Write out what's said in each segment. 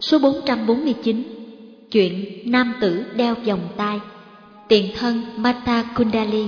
Số 449. Chuyện nam tử đeo vòng tay. Tiền thân Mata Kundali.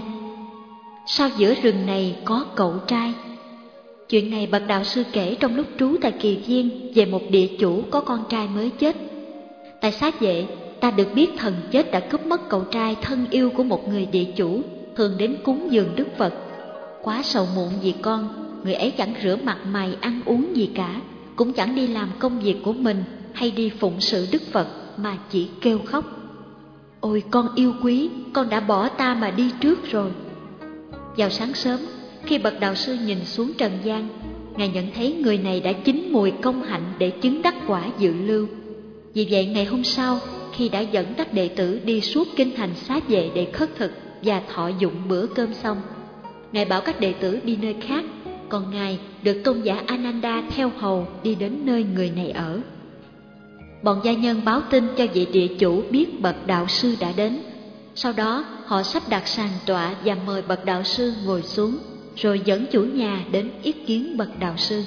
Sao giữa rừng này có cậu trai? Chuyện này bậc đạo sư kể trong lúc trú tại Kỳ Viên về một địa chủ có con trai mới chết. Tại Xá Vệ, ta được biết thần chết đã cướp mất cậu trai thân yêu của một người địa chủ thường đến cúng dường Đức Phật. Quá sầu muộn vì con, người ấy chẳng rửa mặt mày ăn uống gì cả, cũng chẳng đi làm công việc của mình hay đi phụng sự Đức Phật, mà chỉ kêu khóc: "Ôi con yêu quý, con đã bỏ ta mà đi trước rồi." Vào sáng sớm, khi bậc đạo sư nhìn xuống trần gian, Ngài nhận thấy người này đã chín mùi công hạnh để chứng đắc quả dự lưu. Vì vậy ngày hôm sau, khi đã dẫn các đệ tử đi suốt kinh thành Xá Vệ để khất thực và thọ dụng bữa cơm xong, Ngài bảo các đệ tử đi nơi khác, còn Ngài được tôn giả Ananda theo hầu đi đến nơi người này ở. Bọn gia nhân báo tin cho vị địa chủ biết bậc đạo sư đã đến. Sau đó họ sắp đặt sàn tọa và mời bậc đạo sư ngồi xuống, rồi dẫn chủ nhà đến yết kiến bậc đạo sư.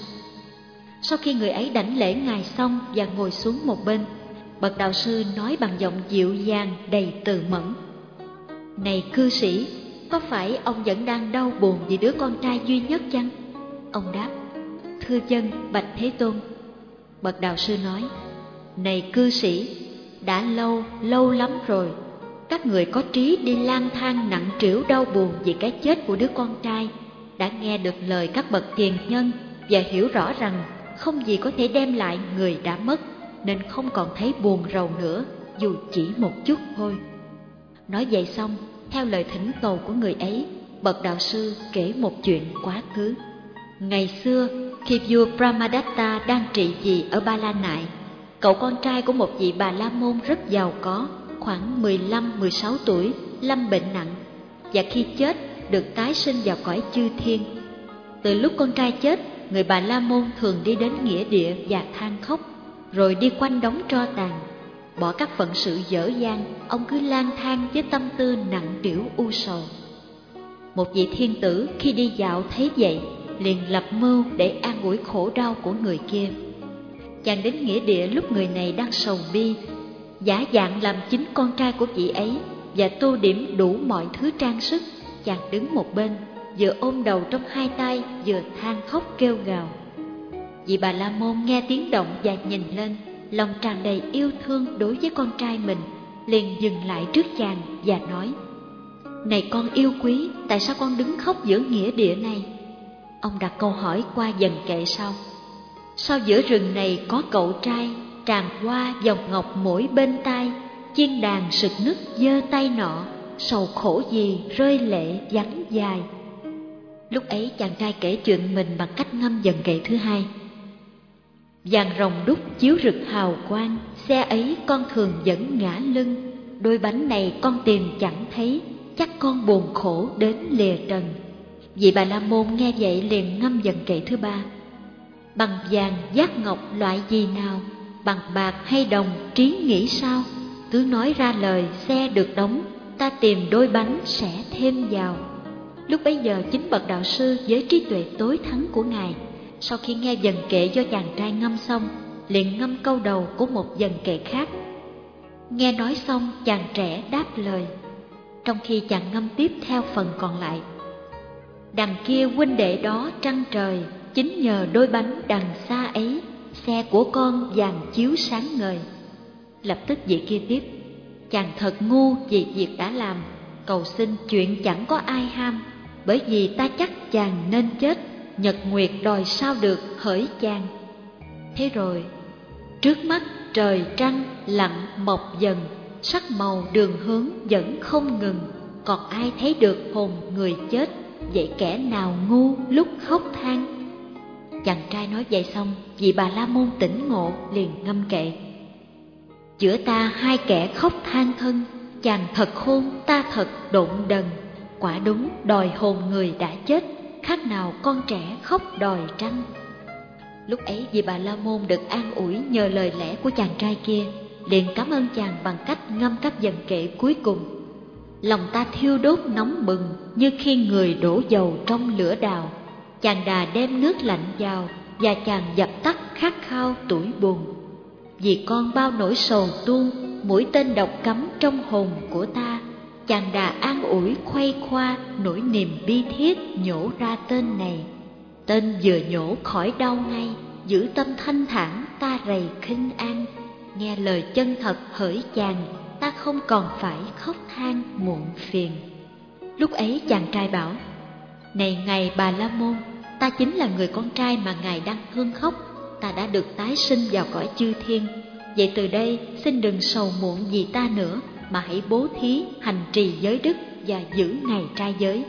Sau khi người ấy đảnh lễ Ngài xong và ngồi xuống một bên, bậc đạo sư nói bằng giọng dịu dàng đầy từ mẫn: "Này cư sĩ, có phải ông vẫn đang đau buồn vì đứa con trai duy nhất chăng?" Ông đáp: "Thưa dân, bạch Thế Tôn." Bậc đạo sư nói: "Này cư sĩ, đã lâu lắm rồi, các người có trí đi lang thang nặng trĩu đau buồn vì cái chết của đứa con trai, đã nghe được lời các bậc tiền nhân và hiểu rõ rằng không gì có thể đem lại người đã mất, nên không còn thấy buồn rầu nữa, dù chỉ một chút thôi." Nói vậy xong, theo lời thỉnh cầu của người ấy, bậc đạo sư kể một chuyện quá khứ. Ngày xưa, khi vua Brahmadatta đang trị vì ở Ba La Nại, cậu con trai của một vị Bà La Môn rất giàu có, khoảng 15-16 tuổi, lâm bệnh nặng, và khi chết được tái sinh vào cõi chư thiên. Từ lúc con trai chết, người Bà La Môn thường đi đến nghĩa địa và than khóc, rồi đi quanh đống tro tàn. Bỏ các phận sự dở dang, ông cứ lang thang với tâm tư nặng trĩu u sầu. Một vị thiên tử khi đi dạo thấy vậy, liền lập mưu để an ủi khổ đau của người kia. Chàng đến nghĩa địa lúc người này đang sầu bi, giả dạng làm chính con trai của vị ấy và tô điểm đủ mọi thứ trang sức. Chàng đứng một bên, vừa ôm đầu trong hai tay, vừa than khóc kêu gào. Vị Bà La Môn nghe tiếng động và nhìn lên, lòng tràn đầy yêu thương đối với con trai mình, liền dừng lại trước chàng và nói: "Này con yêu quý, tại sao con đứng khóc giữa nghĩa địa này?" Ông đặt câu hỏi qua dần kệ sau: "Sao giữa rừng này có cậu trai, tràng hoa vòng ngọc mỗi bên tai, chiên đàn sực nức giơ tay nọ, sầu khổ gì rơi lệ vắng dài." Lúc ấy chàng trai kể chuyện mình bằng cách ngâm dần kệ thứ hai: "Vàng rồng đúc chiếu rực hào quang, xe ấy con thường dẫn ngã lưng, đôi bánh này con tìm chẳng thấy, chắc con buồn khổ đến lìa trần." Vị Bà La Môn nghe vậy liền ngâm dần kệ thứ ba: "Bằng vàng giác ngọc loại gì nào, bằng bạc hay đồng trí nghĩ sao, cứ nói ra lời xe được đóng, ta tìm đôi bánh sẽ thêm vào." Lúc bấy giờ chính bậc đạo sư với trí tuệ tối thắng của Ngài, sau khi nghe dần kệ do chàng trai ngâm xong, liền ngâm câu đầu của một dần kệ khác. Nghe nói xong, chàng trẻ đáp lời, trong khi chàng ngâm tiếp theo phần còn lại: "Đằng kia huynh đệ đó trăng trời, chính nhờ đôi bánh đằng xa ấy, xe của con vàng chiếu sáng ngời." Lập tức vị kia tiếp: "Chàng thật ngu vì việc đã làm, cầu xin chuyện chẳng có ai ham, bởi vì ta chắc chàng nên chết, nhật nguyệt đòi sao được hỡi chàng." Thế rồi trước mắt trời trăng lặng mọc dần, sắc màu đường hướng vẫn không ngừng, còn ai thấy được hồn người chết, vậy kẻ nào ngu lúc khóc than. Chàng trai nói vậy xong, vị Bà La Môn tỉnh ngộ liền ngâm kệ: "Giữa ta hai kẻ khóc than thân, chàng thật khôn ta thật độn đần, quả đúng đòi hồn người đã chết, khác nào con trẻ khóc đòi trăng." Lúc ấy vị Bà La Môn được an ủi nhờ lời lẽ của chàng trai kia, liền cảm ơn chàng bằng cách ngâm các dần kệ cuối cùng: "Lòng ta thiêu đốt nóng bừng, như khi người đổ dầu trong lửa đào, chàng đà đem nước lạnh vào, và chàng dập tắt khát khao tủi buồn." Vì con bao nỗi sầu tuôn, mũi tên độc cắm trong hồn của ta. Chàng đà an ủi khuây khoa, nỗi niềm bi thiết nhổ ra tên này. Tên vừa nhổ khỏi đau ngay, giữ tâm thanh thản ta rầy khinh an. Nghe lời chân thật hỡi chàng, ta không còn phải khóc than muộn phiền. Lúc ấy chàng trai bảo: Này ngài Bà La Môn, ta chính là người con trai mà ngài đang thương khóc. Ta đã được tái sinh vào cõi chư thiên. Vậy từ đây xin đừng sầu muộn vì ta nữa, mà hãy bố thí, hành trì giới đức và giữ ngày trai giới.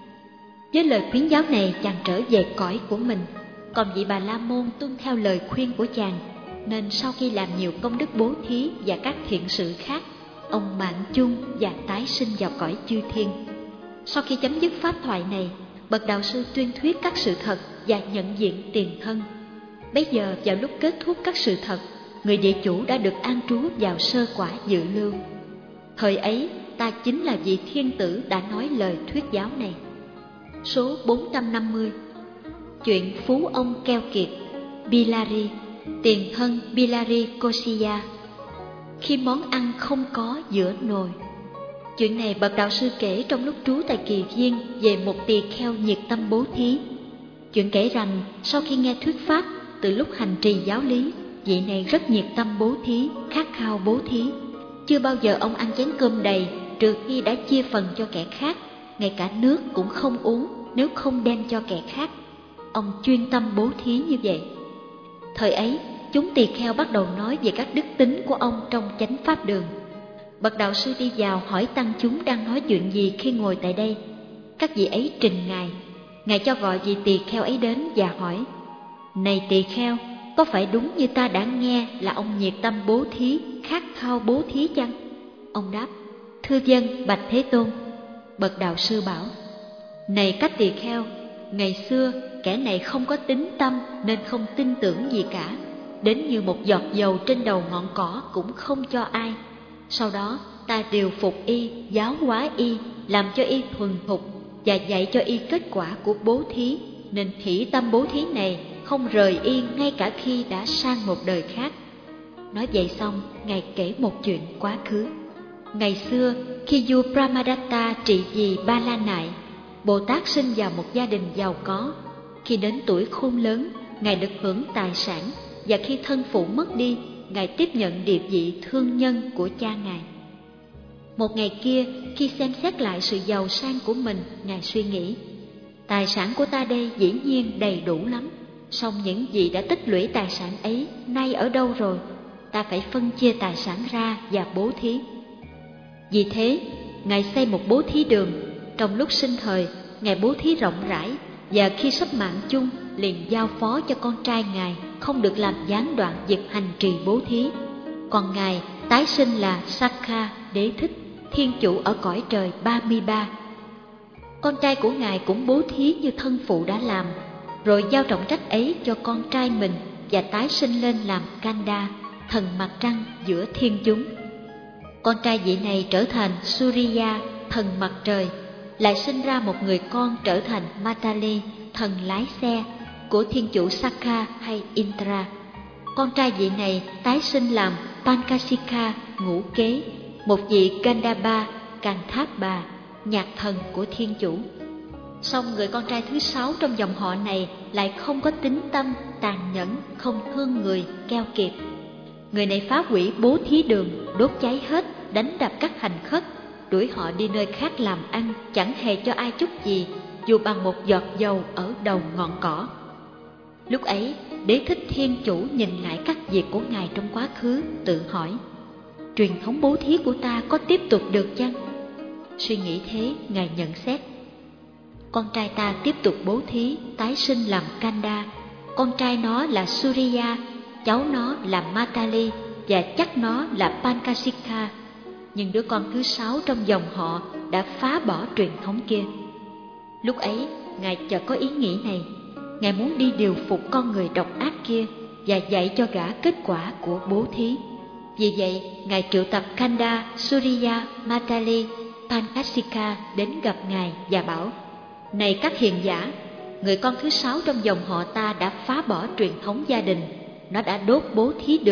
Với lời khuyến giáo này, chàng trở về cõi của mình. Còn vị Bà La Môn tuân theo lời khuyên của chàng, nên sau khi làm nhiều công đức bố thí và các thiện sự khác, ông mạng chung và tái sinh vào cõi chư thiên. Sau khi chấm dứt pháp thoại này, bậc đạo sư tuyên thuyết các sự thật và nhận diện tiền thân. Bấy giờ vào lúc kết thúc các sự thật, người địa chủ đã được an trú vào sơ quả dự lưu. Thời ấy ta chính là vị thiên tử đã nói lời thuyết giáo này. Số 450. Chuyện phú ông keo kiệt Bilari, tiền thân Bilari Kosiya. Khi món ăn không có giữa nồi. Chuyện này bậc đạo sư kể trong lúc trú tại Kỳ Viên về một tỳ kheo nhiệt tâm bố thí. Chuyện kể rằng sau khi nghe thuyết pháp, từ lúc hành trì giáo lý, vị này rất nhiệt tâm bố thí, khát khao bố thí. Chưa bao giờ ông ăn chén cơm đầy trừ khi đã chia phần cho kẻ khác, ngay cả nước cũng không uống nếu không đem cho kẻ khác. Ông chuyên tâm bố thí như vậy. Thời ấy, chúng tỳ kheo bắt đầu nói về các đức tính của ông trong chánh pháp đường. Bậc đạo sư đi vào hỏi tăng chúng đang nói chuyện gì khi ngồi tại đây. Các vị ấy trình Ngài cho gọi vị tỳ kheo ấy đến và hỏi: Này tỳ kheo, có phải đúng như ta đã nghe là ông nhiệt tâm bố thí, khát khao bố thí chăng? Ông đáp: Thưa vâng, bạch Thế Tôn. Bậc đạo sư bảo: Này các tỳ kheo, ngày xưa kẻ này không có tín tâm nên không tin tưởng gì cả, đến như một giọt dầu trên đầu ngọn cỏ cũng không cho ai. Sau đó ta điều phục y, giáo hóa y, làm cho y thuần thục và dạy cho y kết quả của bố thí, nên hỷ tâm bố thí này không rời y ngay cả khi đã sang một đời khác. Nói vậy xong, Ngài kể một chuyện quá khứ. Ngày xưa, khi vua Brahmadatta trị vì Ba La Nại, Bồ Tát sinh vào một gia đình giàu có. Khi đến tuổi khôn lớn, Ngài được hưởng tài sản, và khi thân phụ mất đi, Ngài tiếp nhận địa vị thương nhân của cha Ngài. Một ngày kia, khi xem xét lại sự giàu sang của mình, Ngài suy nghĩ: Tài sản của ta đây dĩ nhiên đầy đủ lắm, song những gì đã tích lũy tài sản ấy nay ở đâu rồi? Ta phải phân chia tài sản ra và bố thí. Vì thế, Ngài xây một bố thí đường. Trong lúc sinh thời, Ngài bố thí rộng rãi, và khi sắp mạng chung, liền giao phó cho con trai Ngài không được làm gián đoạn việc hành trì bố thí. Còn Ngài tái sinh là Sakha Đế Thích, thiên chủ ở cõi trời 33. Con trai của Ngài cũng bố thí như thân phụ đã làm, rồi giao trọng trách ấy cho con trai mình và tái sinh lên làm Kanda, thần mặt trăng giữa thiên chúng. Con trai vị này trở thành Surya, thần mặt trời, lại sinh ra một người con trở thành Matali, thần lái xe của thiên chủ Sakha hay Indra. Con trai vị này tái sinh làm Pankasika, ngũ kế, một vị Gandhaba, Kanthapa, nhạc thần của thiên chủ. Song người con trai thứ 6 trong dòng họ này lại không có tín tâm, tàn nhẫn, không thương người, keo kiệt. Người này phá hủy bố thí đường, đốt cháy hết, đánh đập các hành khất, đuổi họ đi nơi khác làm ăn, chẳng hề cho ai chút gì, dù bằng một giọt dầu ở đầu ngọn cỏ. Lúc ấy, Đế Thích Thiên Chủ nhìn lại các việc của Ngài trong quá khứ, tự hỏi: Truyền thống bố thí của ta có tiếp tục được chăng? Suy nghĩ thế, Ngài nhận xét: Con trai ta tiếp tục bố thí, tái sinh làm Kanda. Con trai nó là Surya, cháu nó là Matali, và chắc nó là Pankasika. Nhưng đứa con thứ 6 trong dòng họ đã phá bỏ truyền thống kia. Lúc ấy, Ngài chợt có ý nghĩ này. Ngài muốn đi điều phục con người độc ác kia và dạy cho gã kết quả của bố thí. Vì vậy, Ngài triệu tập Kanda, Surya, Matali, Pankasika đến gặp Ngài và bảo: Này các hiền giả, người con thứ 6 trong dòng họ ta đã phá bỏ truyền thống gia đình. Nó đã đốt bố thí đường,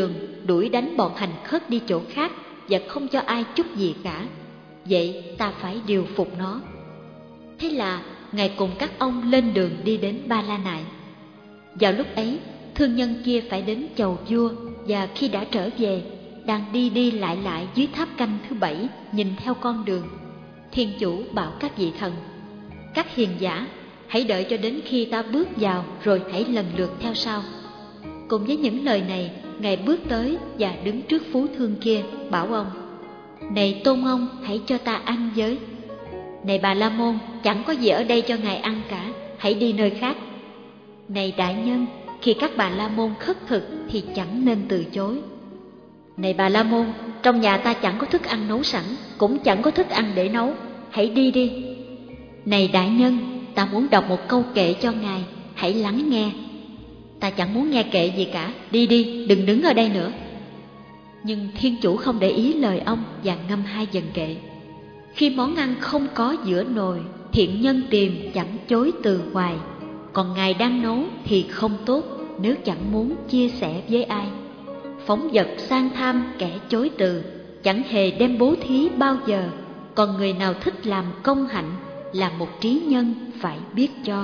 đuổi đánh bọn hành khất đi chỗ khác và không cho ai chút gì cả. Vậy ta phải điều phục nó. Thế là Ngài cùng các ông lên đường đi đến Ba La Nại. Vào lúc ấy, thương nhân kia phải đến chầu vua, và khi đã trở về, đang đi đi lại lại dưới tháp canh thứ 7, nhìn theo con đường, Thiên Chủ bảo các vị thần: các hiền giả, hãy đợi cho đến khi ta bước vào rồi hãy lần lượt theo sau. Cùng với những lời này, Ngài bước tới và đứng trước phú thương kia, bảo ông: này tôn ông, hãy cho ta ăn với. Này Bà La Môn, chẳng có gì ở đây cho ngài ăn cả, hãy đi nơi khác. Này đại nhân, khi các Bà La Môn khất thực thì chẳng nên từ chối. Này Bà La Môn, trong nhà ta chẳng có thức ăn nấu sẵn, cũng chẳng có thức ăn để nấu, hãy đi đi. Này đại nhân, ta muốn đọc một câu kệ cho ngài, hãy lắng nghe. Ta chẳng muốn nghe kệ gì cả, đi đi, đừng đứng ở đây nữa. Nhưng Thiên Chủ không để ý lời ông và ngâm 2 vần kệ. Khi món ăn không có giữa nồi, thiện nhân tìm chẳng chối từ hoài. Còn ngài đang nấu thì không tốt, nếu chẳng muốn chia sẻ với ai. Phóng vật sang tham kẻ chối từ, chẳng hề đem bố thí bao giờ. Còn người nào thích làm công hạnh, là một trí nhân phải biết cho.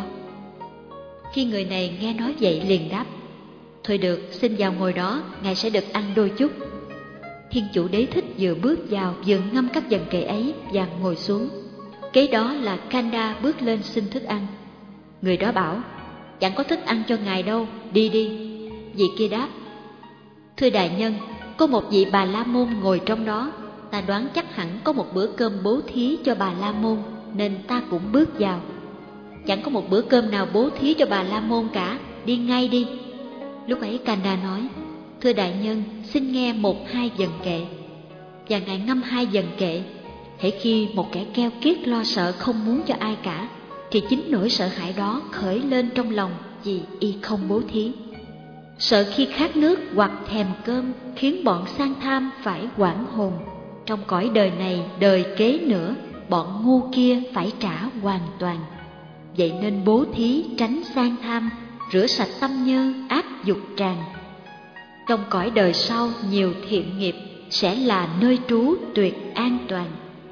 Khi người này nghe nói vậy liền đáp: thôi được, xin vào ngồi đó, ngài sẽ được ăn đôi chút. Thiên Chủ Đế Thích vừa bước vào vừa ngâm các vần kệ ấy và ngồi xuống. Kế đó là Kanda bước lên xin thức ăn. Người đó bảo: chẳng có thức ăn cho ngài đâu, đi đi. Vị kia đáp: thưa đại nhân, có một vị Bà La Môn ngồi trong đó, ta đoán chắc hẳn có một bữa cơm bố thí cho Bà La Môn, nên ta cũng bước vào. Chẳng có một bữa cơm nào bố thí cho Bà La Môn cả, đi ngay đi. Lúc ấy Kanda nói: thưa đại nhân, xin nghe 1-2 vần kệ. Và ngài ngâm 2 vần kệ. Hễ khi một kẻ keo kiết lo sợ không muốn cho ai cả, thì chính nỗi sợ hãi đó khởi lên trong lòng vì y không bố thí. Sợ khi khát nước hoặc thèm cơm khiến bọn sang tham phải hoảng hồn. Trong cõi đời này, đời kế nữa, bọn ngu kia phải trả hoàn toàn. Vậy nên bố thí tránh sang tham, rửa sạch tâm nhơ ác dục tràn. Trong cõi đời sau nhiều thiện nghiệp, sẽ là nơi trú tuyệt an toàn.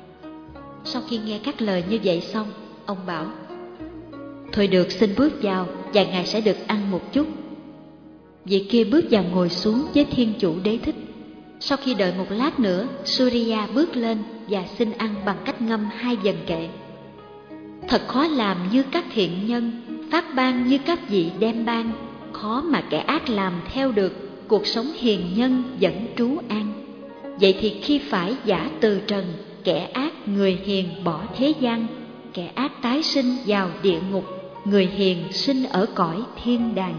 Sau khi nghe các lời như vậy xong, ông bảo: thôi được, xin bước vào và ngài sẽ được ăn một chút. Vị kia bước vào ngồi xuống với Thiên Chủ Đế Thích. Sau khi đợi một lát nữa, Surya bước lên và xin ăn bằng cách ngâm 2 vần kệ. Thật khó làm như các thiện nhân, phát ban như các vị đem ban, khó mà kẻ ác làm theo được, cuộc sống hiền nhân vẫn trú an. Vậy thì khi phải giả từ trần, kẻ ác người hiền bỏ thế gian, kẻ ác tái sinh vào địa ngục, người hiền sinh ở cõi thiên đàng.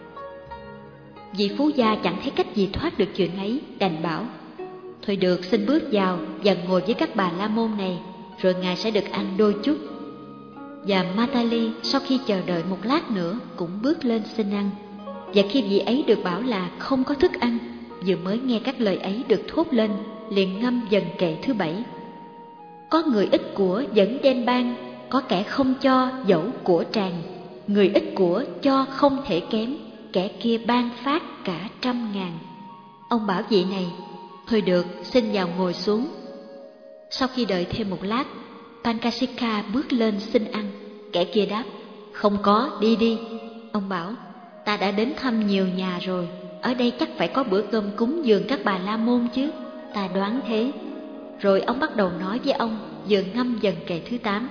Vị phú gia chẳng thấy cách gì thoát được chuyện ấy, đành bảo: thôi được, xin bước vào và ngồi với các Bà La Môn này, rồi ngài sẽ được ăn đôi chút. Và Matali sau khi chờ đợi một lát nữa cũng bước lên xin ăn. Và khi vị ấy được bảo là không có thức ăn, vừa mới nghe các lời ấy được thốt lên, liền ngâm vần kệ thứ 7. Có người ít của vẫn đem ban, có kẻ không cho dẫu của tràn. Người ít của cho không thể kém, kẻ kia ban phát cả 100.000. Ông bảo vị này: thôi được, xin vào ngồi xuống. Sau khi đợi thêm một lát, Pankasika bước lên xin ăn. Kẻ kia đáp: không có, đi đi. Ông bảo: ta đã đến thăm nhiều nhà rồi, ở đây chắc phải có bữa cơm cúng dường các Bà La Môn chứ, ta đoán thế. Rồi ông bắt đầu nói với ông, vừa ngâm vần kệ thứ 8.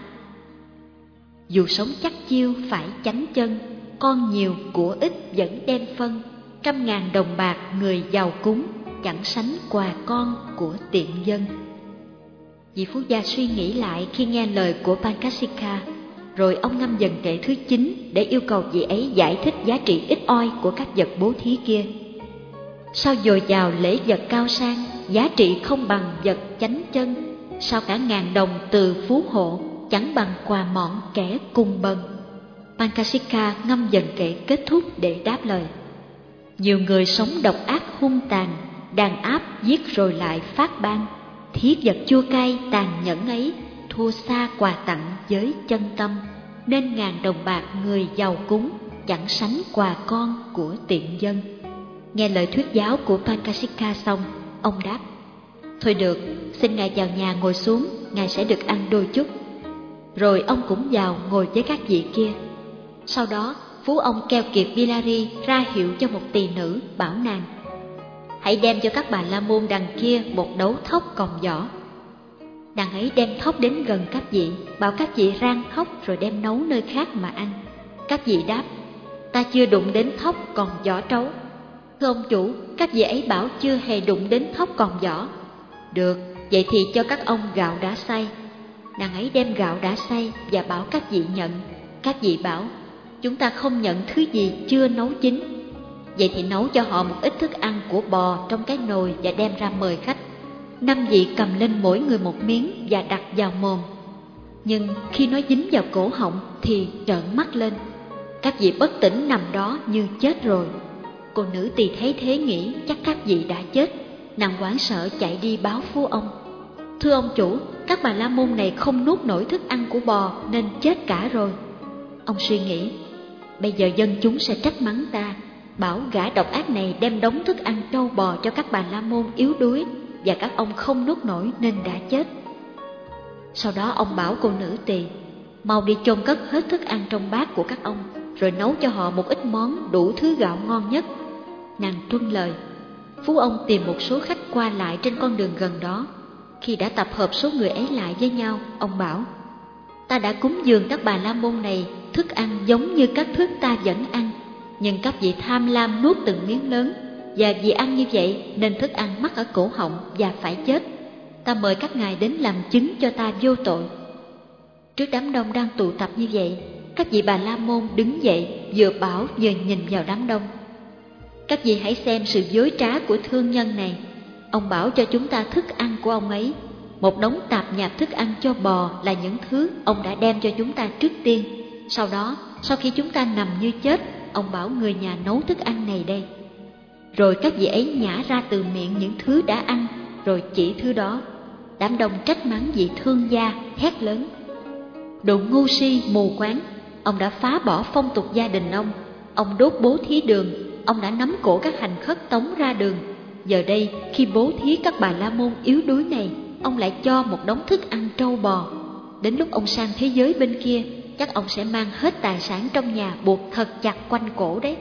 Dù sống chắc chiêu phải chánh chân, con nhiều của ít vẫn đem phân. 100.000 đồng bạc người giàu cúng, chẳng sánh quà con của tiện dân. Vị phú gia suy nghĩ lại khi nghe lời của Pankasika, rồi ông ngâm vần kệ thứ 9 để yêu cầu vị ấy giải thích giá trị ít oi của các vật bố thí kia. Sao dồi dào lễ vật cao sang, giá trị không bằng vật chánh chân? Sao cả 1.000 đồng từ phú hộ, chẳng bằng quà mọn kẻ cùng bần? Pankasika ngâm vần kệ kết thúc để đáp lời: nhiều người sống độc ác hung tàn, đàn áp giết rồi lại phát ban. Thí vật chua cay tàn nhẫn ấy, thua xa quà tặng với chân tâm. Nên 1.000 đồng bạc người giàu cúng, chẳng sánh quà con của tiện dân. Nghe lời thuyết giáo của Pankasika xong, ông đáp: thôi được, xin ngài vào nhà ngồi xuống, ngài sẽ được ăn đôi chút. Rồi ông cũng vào ngồi với các vị kia. Sau đó phú ông keo kiệt Bilari ra hiệu cho một tỳ nữ, bảo nàng: hãy đem cho các bà la môn đằng kia một đấu thóc còng vỏ. Nàng ấy đem thóc đến gần các vị, bảo các vị rang thóc rồi đem nấu nơi khác mà ăn. Các vị đáp: ta chưa đụng đến thóc còn vỏ trấu. Thưa ông chủ, các vị ấy bảo chưa hề đụng đến thóc còn vỏ. Được, vậy thì cho các ông gạo đã xay. Nàng ấy đem gạo đã xay và bảo các vị nhận. Các vị bảo: chúng ta không nhận thứ gì chưa nấu chín. Vậy thì nấu cho họ một ít thức ăn của bò trong cái nồi và đem ra mời khách. 5 vị cầm lên mỗi người một miếng và đặt vào mồm. Nhưng khi nó dính vào cổ họng thì trợn mắt lên. Các vị bất tỉnh nằm đó như chết rồi. Cô nữ tỳ thấy thế nghĩ chắc các vị đã chết. Nàng hoảng sợ chạy đi báo phú ông: thưa ông chủ, các bà la môn này không nuốt nổi thức ăn của bò nên chết cả rồi. Ông suy nghĩ: bây giờ dân chúng sẽ trách mắng ta, bảo gã độc ác này đem đống thức ăn trâu bò cho các bà la môn yếu đuối, và các ông không nuốt nổi nên đã chết. Sau đó ông bảo cô nữ tỳ: mau đi chôn cất hết thức ăn trong bát của các ông, rồi nấu cho họ một ít món đủ thứ gạo ngon nhất. Nàng tuân lời. Phú ông tìm một số khách qua lại trên con đường gần đó. Khi đã tập hợp số người ấy lại với nhau, ông bảo: ta đã cúng dường các bà la môn này thức ăn giống như các thức ta vẫn ăn, nhưng các vị tham lam nuốt từng miếng lớn, và vì ăn như vậy nên thức ăn mắc ở cổ họng và phải chết. Ta mời các ngài đến làm chứng cho ta vô tội. Trước đám đông đang tụ tập như vậy, các vị bà la môn đứng dậy, vừa bảo vừa nhìn vào đám đông. Các vị hãy xem sự dối trá của thương nhân này. Ông bảo cho chúng ta thức ăn của ông ấy. Một đống tạp nhạp thức ăn cho bò là những thứ ông đã đem cho chúng ta trước tiên. Sau đó, sau khi chúng ta nằm như chết, ông bảo người nhà nấu thức ăn này đây. Rồi các vị ấy nhả ra từ miệng những thứ đã ăn, rồi chỉ thứ đó. Đám đông trách mắng vị thương gia, hét lớn: đồ ngu si mù quáng! Ông đã phá bỏ phong tục gia đình ông đốt bố thí đường, ông đã nắm cổ các hành khất tống ra đường. Giờ đây khi bố thí các bà la môn yếu đuối này, ông lại cho một đống thức ăn trâu bò. Đến lúc ông sang thế giới bên kia, chắc ông sẽ mang hết tài sản trong nhà buộc thật chặt quanh cổ đấy.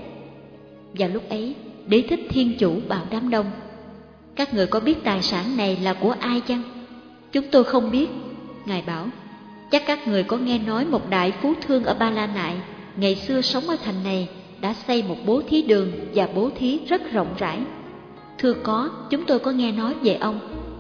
Vào lúc ấy, Đế Thích Thiên Chủ bảo đám đông: các người có biết tài sản này là của ai chăng? Chúng tôi không biết. Ngài bảo: chắc các người có nghe nói một đại phú thương ở Ba La Nại, ngày xưa sống ở thành này, đã xây một bố thí đường và bố thí rất rộng rãi. Thưa có, chúng tôi có nghe nói về ông.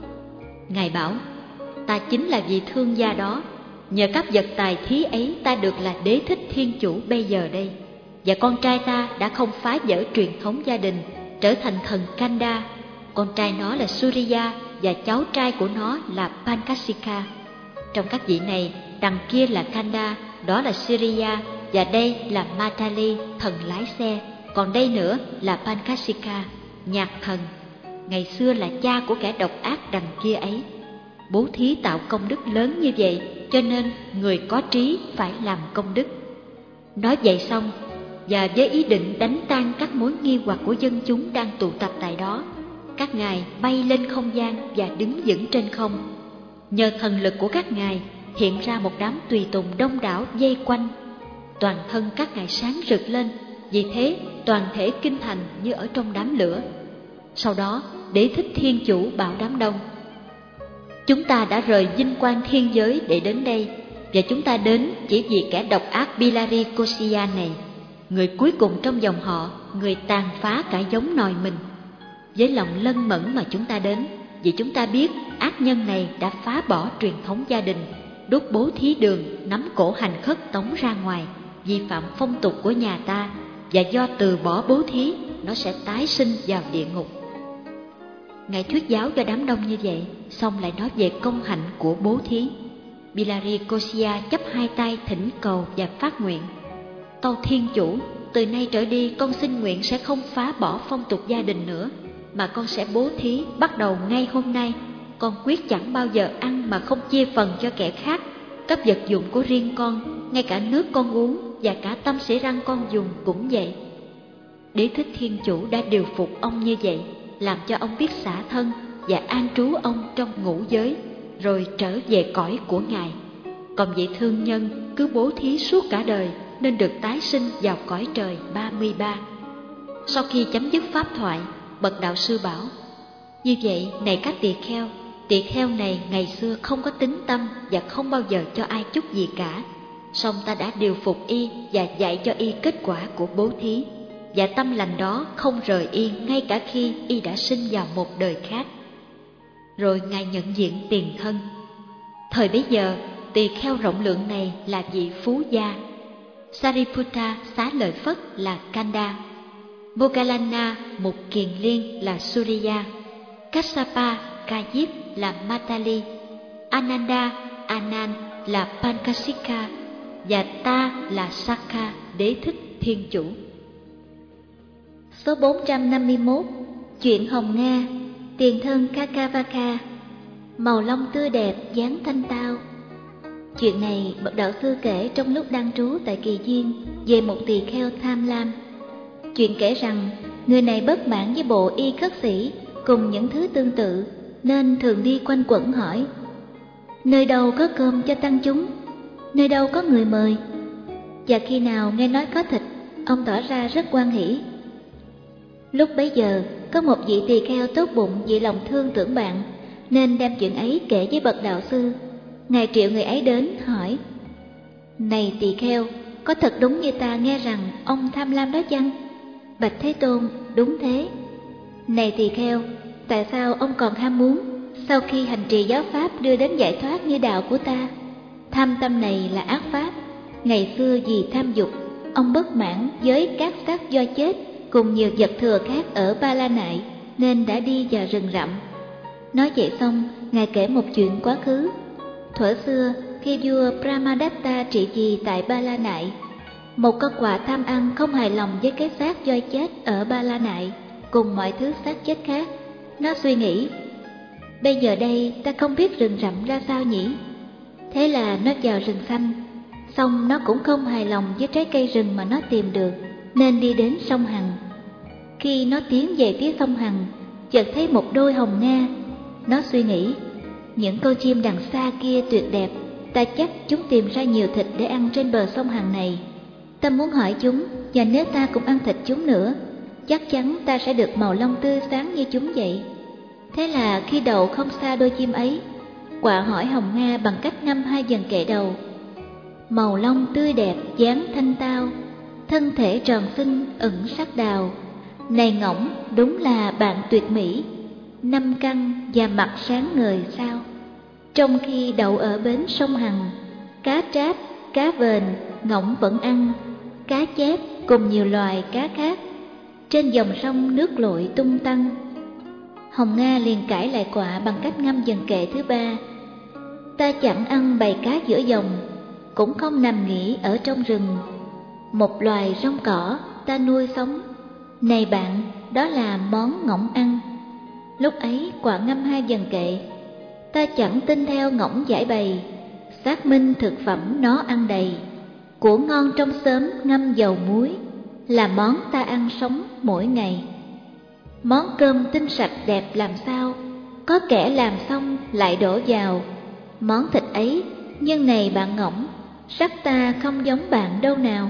Ngài bảo: ta chính là vị thương gia đó. Nhờ các vật tài thí ấy, ta được là Đế Thích Thiên Chủ bây giờ đây. Và con trai ta đã không phá vỡ truyền thống gia đình, trở thành thần Kanda. Con trai nó là Surya và cháu trai của nó là Pankasika. Trong các vị này, đằng kia là Kanda, đó là Surya, và đây là Matali, thần lái xe. Còn đây nữa là Pankasika, nhạc thần. Ngày xưa là cha của kẻ độc ác đằng kia ấy. Bố thí tạo công đức lớn như vậy, cho nên người có trí phải làm công đức. Nói vậy xong, và với ý định đánh tan các mối nghi hoặc của dân chúng đang tụ tập tại đó, các ngài bay lên không gian và đứng vững trên không. Nhờ thần lực của các ngài, hiện ra một đám tùy tùng đông đảo vây quanh. Toàn thân các ngài sáng rực lên, vì thế toàn thể kinh thành như ở trong đám lửa. Sau đó, Đế Thích Thiên Chủ bảo đám đông: chúng ta đã rời vinh quang thiên giới để đến đây, và chúng ta đến chỉ vì kẻ độc ác Bilari Kosya này, người cuối cùng trong dòng họ, người tàn phá cả giống nòi mình. Với lòng lân mẫn mà chúng ta đến, vì chúng ta biết ác nhân này đã phá bỏ truyền thống gia đình, đốt bố thí đường, nắm cổ hành khất tống ra ngoài, vi phạm phong tục của nhà ta, và do từ bỏ bố thí, nó sẽ tái sinh vào địa ngục. Ngài thuyết giáo cho đám đông như vậy, xong lại nói về công hạnh của bố thí. Bilari Kosya chắp hai tay thỉnh cầu và phát nguyện: tâu Thiên Chủ, từ nay trở đi con xin nguyện sẽ không phá bỏ phong tục gia đình nữa, mà con sẽ bố thí bắt đầu ngay hôm nay. Con quyết chẳng bao giờ ăn mà không chia phần cho kẻ khác. Các vật dụng của riêng con, ngay cả nước con uống và cả tăm xỉ răng con dùng cũng vậy. Đế thích thiên chủ đã điều phục ông như vậy, làm cho ông biết xả thân và an trú ông trong ngũ giới, rồi trở về cõi của Ngài. Còn vị thương nhân cứ bố thí suốt cả đời nên được tái sinh vào cõi trời 33. Sau khi chấm dứt pháp thoại, bậc đạo sư bảo: như vậy này các tỳ kheo này ngày xưa không có tín tâm và không bao giờ cho ai chút gì cả. Song ta đã điều phục y và dạy cho y kết quả của bố thí, và tâm lành đó không rời y ngay cả khi y đã sinh vào một đời khác. Rồi Ngài nhận diện tiền thân. Thời bấy giờ, tỳ kheo rộng lượng này là vị phú gia. Sariputta xá lợi Phất là Kanda, Moggallana Mục Kiền Liên là Suriya, Kassapa Ca Diếp là Matali, Ananda Anan là Pankasika, và ta là Sakka Đế thích thiên chủ. Số 451. Chuyện Hồng Nga. Tiền thân Kakavaka. Màu lông tươi đẹp, dáng thanh tao. Chuyện này bậc đạo sư kể trong lúc đang trú tại Kỳ Duyên về một tỳ kheo tham lam. Chuyện kể rằng người này bất mãn với bộ y khất sĩ cùng những thứ tương tự, nên thường đi quanh quẩn hỏi: nơi đâu có cơm cho tăng chúng, nơi đâu có người mời. Và khi nào nghe nói có thịt, ông tỏ ra rất hoan hỉ. Lúc bấy giờ có một vị tỳ kheo tốt bụng vì lòng thương tưởng bạn, nên đem chuyện ấy kể với bậc đạo sư. Ngài triệu người ấy đến hỏi: này tỳ kheo, có thật đúng như ta nghe rằng ông tham lam đó chăng? Bạch Thế Tôn: đúng thế. Này tỳ kheo, tại sao ông còn ham muốn sau khi hành trì giáo pháp đưa đến giải thoát như đạo của ta? Tham tâm này là ác pháp. Ngày xưa vì tham dục, ông bất mãn với các xác do chết cùng nhiều vật thừa khác ở Ba La Nại, nên đã đi vào rừng rậm. Nói vậy xong, Ngài kể một chuyện quá khứ. Thuở xưa, khi vua Brahmadatta trị vì tại Ba La Nại, một con quạ tham ăn không hài lòng với cái xác voi chết ở Ba La Nại cùng mọi thứ xác chết khác. Nó suy nghĩ: bây giờ đây ta không biết rừng rậm ra sao nhỉ? Thế là nó vào rừng xanh. Xong nó cũng không hài lòng với trái cây rừng mà nó tìm được, nên đi đến sông Hằng. Khi nó tiến về phía sông Hằng, chợt thấy một đôi hồng nga. Nó suy nghĩ: những con chim đằng xa kia tuyệt đẹp, ta chắc chúng tìm ra nhiều thịt để ăn trên bờ sông Hằng này. Ta muốn hỏi chúng, và nếu ta cũng ăn thịt chúng nữa, chắc chắn ta sẽ được màu lông tươi sáng như chúng vậy. Thế là khi đậu không xa đôi chim ấy, quạ hỏi hồng nga bằng cách ngâm hai dần kệ đầu: màu lông tươi đẹp, dáng thanh tao, thân thể tròn xinh ẩn sắc đào. Này ngỗng, đúng là bạn tuyệt mỹ, năm căn và mặt sáng ngời sao. Trong khi đậu ở bến sông Hằng, cá tráp, cá vền, ngỗng vẫn ăn, cá chép cùng nhiều loài cá khác. Trên dòng sông nước lội tung tăng. Hồng Nga liền cãi lại quạ bằng cách ngâm dần kệ thứ ba: ta chẳng ăn bầy cá giữa dòng, cũng không nằm nghỉ ở trong rừng. Một loài rong cỏ ta nuôi sống, này bạn, đó là món ngỗng ăn. Lúc ấy quạ ngâm hai dần kệ: ta chẳng tin theo ngỗng giải bày, xác minh thực phẩm nó ăn đầy. Của ngon trong xóm ngâm dầu muối, là món ta ăn sống mỗi ngày. Món cơm tinh sạch đẹp làm sao, có kẻ làm xong lại đổ vào. Món thịt ấy, nhưng này bạn ngỗng, sắc ta không giống bạn đâu nào.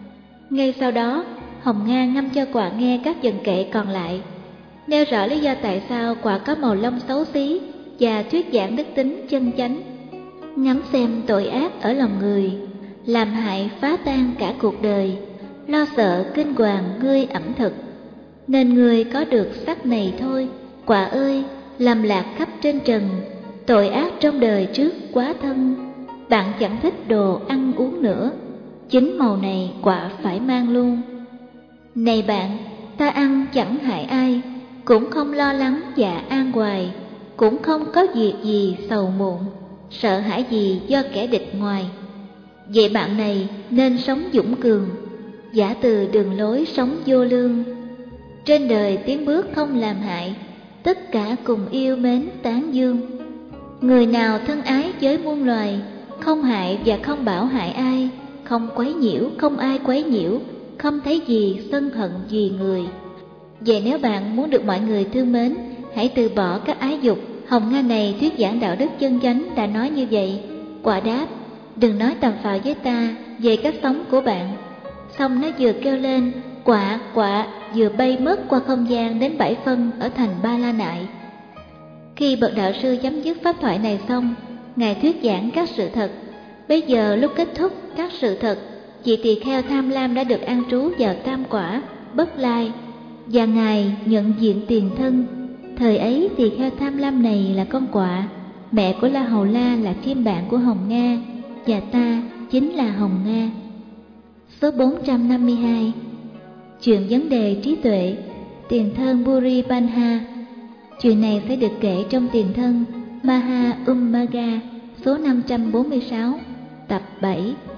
Ngay sau đó, hồng nga ngâm cho quạ nghe các dần kệ còn lại, nêu rõ lý do tại sao quạ có màu lông xấu xí và thuyết giảng đức tính chân chánh. Ngắm xem tội ác ở lòng người, làm hại phá tan cả cuộc đời, lo sợ kinh hoàng ngươi ẩm thực. Nên ngươi có được sắc này thôi, quạ ơi, làm lạc khắp trên trần, tội ác trong đời trước quá thân. Bạn chẳng thích đồ ăn uống nữa, chính màu này quạ phải mang luôn. Này bạn, ta ăn chẳng hại ai, cũng không lo lắng và an hoài, cũng không có việc gì sầu muộn, sợ hãi gì do kẻ địch ngoài. Vậy bạn này nên sống dũng cường, giả từ đường lối sống vô lương. Trên đời tiến bước không làm hại, tất cả cùng yêu mến tán dương. Người nào thân ái với muôn loài, không hại và không bảo hại ai, không quấy nhiễu, không ai quấy nhiễu, không thấy gì sân hận gì người. Vậy nếu bạn muốn được mọi người thương mến, hãy từ bỏ các ái dục. Hồng Nga này thuyết giảng đạo đức chân chánh đã nói như vậy. Quả đáp: đừng nói tầm phào với ta về cách sống của bạn. Xong nó vừa kêu lên quạ quạ, vừa bay mất qua không gian đến 7 phân ở thành Ba La Nại. Khi bậc đạo sư chấm dứt pháp thoại này xong, ngài thuyết giảng các sự thật. Bây giờ lúc kết thúc các sự thật, vị tỳ kheo tham lam đã được an trú vào tam quả Bất Lai, và ngài nhận diện tiền thân. Thời ấy tỳ kheo tham lam này là con quạ, mẹ của La Hầu La là phiên bản của Hồng Nga, và ta chính là Hồng Nga. Số 452. Chuyện vấn đề trí tuệ, tiền thân Buri Banha. Chuyện này sẽ được kể trong tiền thân Maha Ummaga số 546, tập 7.